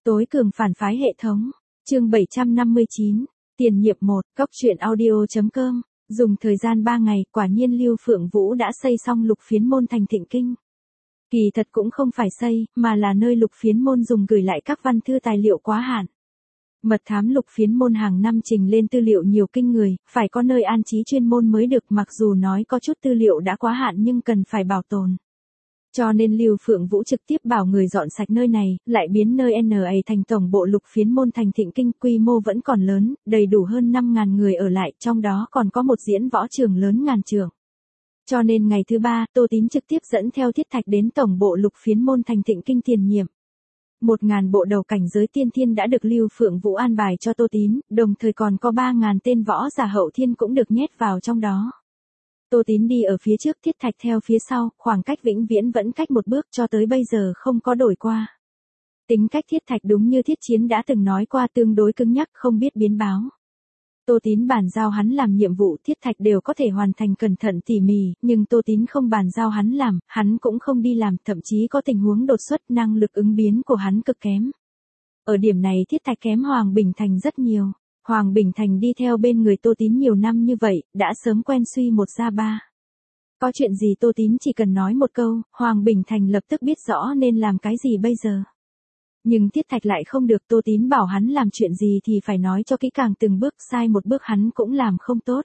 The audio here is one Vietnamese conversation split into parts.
Tối cường phản phái hệ thống. Chương 759. Tiền nhiệm 1, Cóc truyện audio.com. Dùng thời gian 3 ngày, quả nhiên Lưu Phượng Vũ đã xây xong Lục Phiến Môn thành Thịnh Kinh. Kỳ thật cũng không phải xây, mà là nơi Lục Phiến Môn dùng gửi lại các văn thư tài liệu quá hạn. Mật thám Lục Phiến Môn hàng năm trình lên tư liệu nhiều kinh người, phải có nơi an trí chuyên môn mới được, mặc dù nói có chút tư liệu đã quá hạn nhưng cần phải bảo tồn. Cho nên Lưu Phượng Vũ trực tiếp bảo người dọn sạch nơi này, lại biến nơi NA thành tổng bộ Lục Phiến Môn thành Thịnh Kinh, quy mô vẫn còn lớn, đầy đủ hơn 5.000 người ở lại, trong đó còn có một diễn võ trường lớn ngàn trường. Cho nên ngày thứ 3, Tô Tín trực tiếp dẫn theo Thiết Thạch đến tổng bộ Lục Phiến Môn thành Thịnh Kinh tiền nhiệm. 1.000 bộ đầu cảnh giới tiên thiên đã được Lưu Phượng Vũ an bài cho Tô Tín, đồng thời còn có 3.000 tên võ giả hậu thiên cũng được nhét vào trong đó. Tô Tín đi ở phía trước, Thiết Thạch theo phía sau, khoảng cách vĩnh viễn vẫn cách một bước, cho tới bây giờ không có đổi qua. Tính cách Thiết Thạch đúng như Thiết Chiến đã từng nói qua, tương đối cứng nhắc, không biết biến báo. Tô Tín bàn giao hắn làm nhiệm vụ, Thiết Thạch đều có thể hoàn thành cẩn thận tỉ mỉ, nhưng Tô Tín không bàn giao hắn làm, hắn cũng không đi làm, thậm chí có tình huống đột xuất, năng lực ứng biến của hắn cực kém. Ở điểm này Thiết Thạch kém Hoàng Bình Thành rất nhiều. Hoàng Bình Thành đi theo bên người Tô Tín nhiều năm như vậy, đã sớm quen suy một ra ba. Có chuyện gì Tô Tín chỉ cần nói một câu, Hoàng Bình Thành lập tức biết rõ nên làm cái gì bây giờ. Nhưng Thiết Thạch lại không được, Tô Tín bảo hắn làm chuyện gì thì phải nói cho kỹ càng từng bước, sai một bước hắn cũng làm không tốt.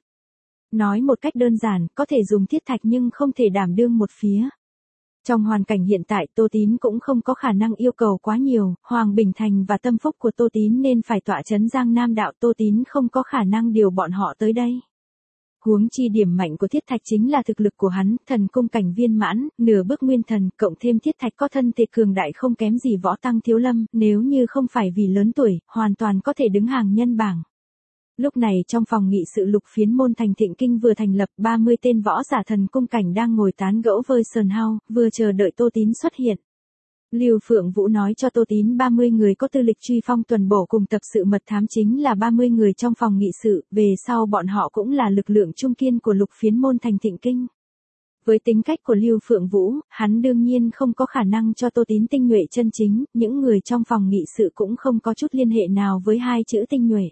Nói một cách đơn giản, có thể dùng Thiết Thạch nhưng không thể đảm đương một phía. Trong hoàn cảnh hiện tại Tô Tín cũng không có khả năng yêu cầu quá nhiều, Hoàng Bình Thành và tâm phúc của Tô Tín nên phải tọa trấn Giang Nam đạo, Tô Tín không có khả năng điều bọn họ tới đây. Huống chi điểm mạnh của Thiết Thạch chính là thực lực của hắn, thần cung cảnh viên mãn, nửa bước nguyên thần, cộng thêm Thiết Thạch có thân thể cường đại không kém gì Võ Tăng Thiếu Lâm, nếu như không phải vì lớn tuổi, hoàn toàn có thể đứng hàng nhân bảng. Lúc này trong phòng nghị sự Lục Phiến Môn thành Thịnh Kinh vừa thành lập, 30 tên võ giả thần cung cảnh đang ngồi tán gẫu với Sơn Hao, vừa chờ đợi Tô Tín xuất hiện. Lưu Phượng Vũ nói cho Tô Tín 30 người có tư lịch truy phong tuần bổ cùng tập sự mật thám chính là 30 người trong phòng nghị sự, về sau bọn họ cũng là lực lượng trung kiên của Lục Phiến Môn thành Thịnh Kinh. Với tính cách của Lưu Phượng Vũ, hắn đương nhiên không có khả năng cho Tô Tín tinh nhuệ chân chính, những người trong phòng nghị sự cũng không có chút liên hệ nào với hai chữ tinh nhuệ.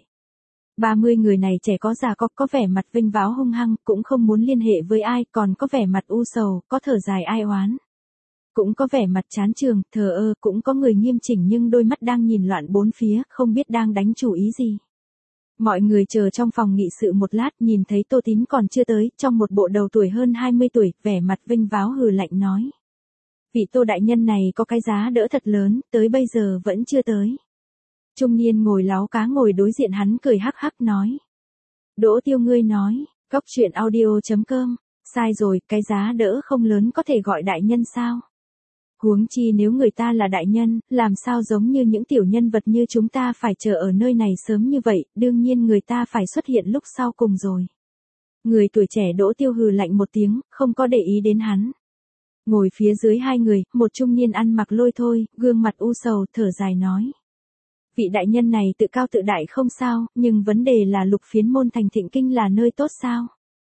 30 người này trẻ có già có vẻ mặt vinh váo hung hăng, cũng không muốn liên hệ với ai, còn có vẻ mặt u sầu, có thở dài ai oán. Cũng có vẻ mặt chán trường, thờ ơ, cũng có người nghiêm chỉnh nhưng đôi mắt đang nhìn loạn bốn phía, không biết đang đánh chủ ý gì. Mọi người chờ trong phòng nghị sự một lát, nhìn thấy Tô Tín còn chưa tới, trong một bộ đầu tuổi hơn 20 tuổi, vẻ mặt vinh váo hừ lạnh nói. Vị Tô đại nhân này có cái giá đỡ thật lớn, tới bây giờ vẫn chưa tới. Trung niên ngồi láo cá ngồi đối diện hắn cười hắc hắc nói. Đỗ Tiêu ngươi nói, Cóc truyện audio.com, sai rồi, cái giá đỡ không lớn có thể gọi đại nhân sao? Huống chi nếu người ta là đại nhân, làm sao giống như những tiểu nhân vật như chúng ta phải chờ ở nơi này sớm như vậy, đương nhiên người ta phải xuất hiện lúc sau cùng rồi. Người tuổi trẻ Đỗ Tiêu hừ lạnh một tiếng, không có để ý đến hắn. Ngồi phía dưới hai người, một trung niên ăn mặc lôi thôi, gương mặt u sầu, thở dài nói. Vị đại nhân này tự cao tự đại không sao, nhưng vấn đề là Lục Phiến Môn thành Thịnh Kinh là nơi tốt sao?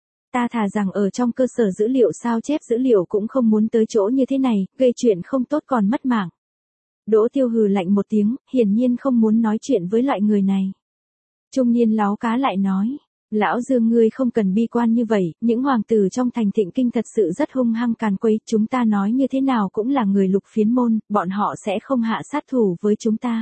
Ta thà rằng ở trong cơ sở dữ liệu sao chép dữ liệu cũng không muốn tới chỗ như thế này, gây chuyện không tốt còn mất mạng. Đỗ Tiêu hừ lạnh một tiếng, hiển nhiên không muốn nói chuyện với loại người này. Trung niên láo cá lại nói, lão Dương ngươi không cần bi quan như vậy, những hoàng tử trong thành Thịnh Kinh thật sự rất hung hăng càn quấy, chúng ta nói như thế nào cũng là người Lục Phiến Môn, bọn họ sẽ không hạ sát thủ với chúng ta.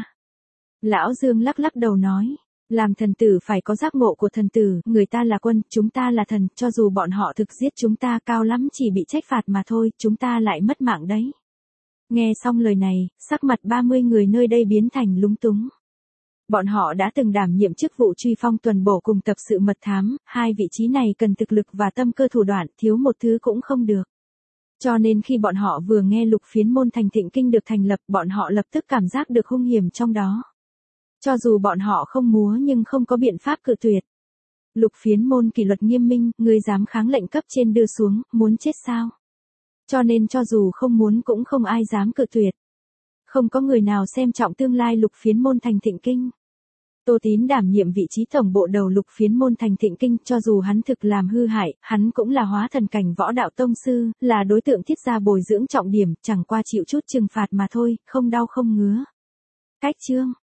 Lão Dương lắc lắc đầu nói, làm thần tử phải có giác ngộ của thần tử, người ta là quân, chúng ta là thần, cho dù bọn họ thực giết chúng ta cao lắm chỉ bị trách phạt mà thôi, chúng ta lại mất mạng đấy. Nghe xong lời này, sắc mặt 30 người nơi đây biến thành lúng túng. Bọn họ đã từng đảm nhiệm chức vụ truy phong tuần bổ cùng tập sự mật thám, hai vị trí này cần thực lực và tâm cơ thủ đoạn, thiếu một thứ cũng không được. Cho nên khi bọn họ vừa nghe Lục Phiến Môn thành Thịnh Kinh được thành lập, bọn họ lập tức cảm giác được hung hiểm trong đó. Cho dù bọn họ không múa nhưng không có biện pháp cự tuyệt. Lục Phiến Môn kỷ luật nghiêm minh, ngươi dám kháng lệnh cấp trên đưa xuống, muốn chết sao? Cho nên cho dù không muốn cũng không ai dám cự tuyệt. Không có người nào xem trọng tương lai Lục Phiến Môn thành Thịnh Kinh. Tô Tín đảm nhiệm vị trí tổng bộ đầu Lục Phiến Môn thành Thịnh Kinh, cho dù hắn thực làm hư hại, hắn cũng là hóa thần cảnh võ đạo tông sư, là đối tượng thiết gia bồi dưỡng trọng điểm, chẳng qua chịu chút trừng phạt mà thôi, không đau không ngứa. Khách chương.